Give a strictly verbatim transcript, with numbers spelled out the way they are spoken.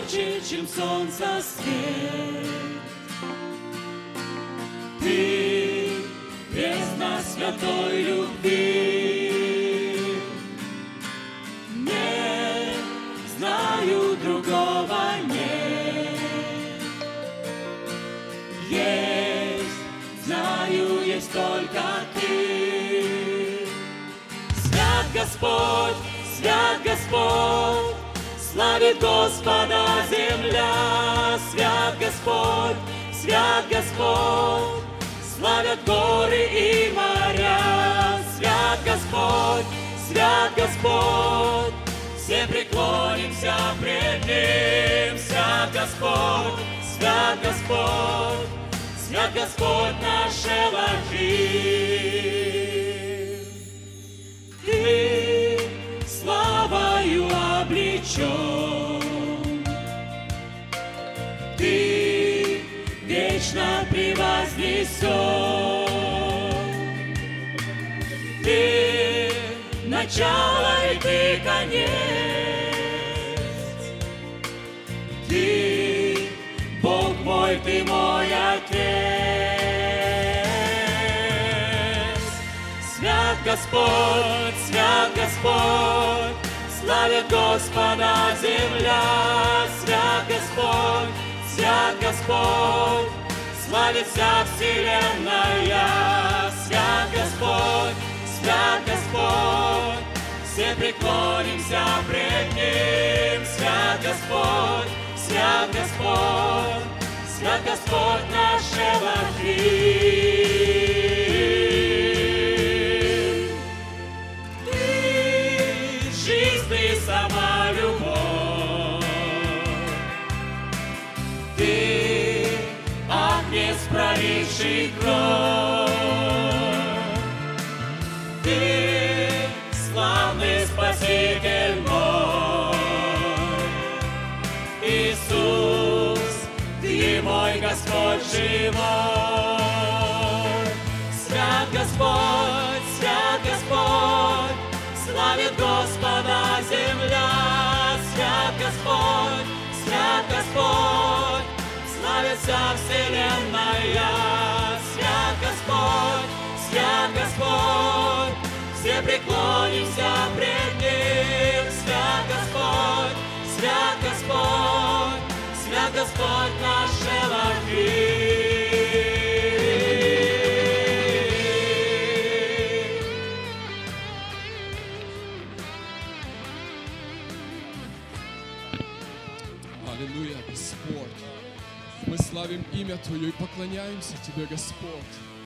ярче, чем солнце свет. Ты бездна святой любви. Не знаю, другого нет. Есть, знаю, есть только Ты. Свят Господь, свят Господь, славит Господа земля. Свят Господь, свят Господь, славят горы и моря. Свят Господь, свят Господь, все преклонимся пред Ним. Свят Господь, свят Господь, свят Господь наш Элохим. Ты славою облечен, Ты вечно превознесен. Ты начало и Ты конец. Ты Бог мой, Ты мой Отец. Свят Господь, свят Господь, славит Господа земля. Свят Господь, свят Господь, славит вся вселенная. Свят Господь, свят Господь, все преклонимся пред Ним. Свят Господь, свят Господь, свят Господь наш Элохим. Ты жизнь, Ты сама любовь. Ты Агнец, проливший кровь. Ты славный Спаситель мой. Иисус, Ты мой Господь живой. Свят Господь, свят Господь, славит Господа земля. Свят Господь, свят Господь, славит вся вселенная. Свят Господь, свят Господь, все преклонимся пред Ним. Свят Господь, свят Господь, свят Господь наш Элохим. Аллилуйя, Господь. Мы славим имя Твое и поклоняемся Тебе, Господь.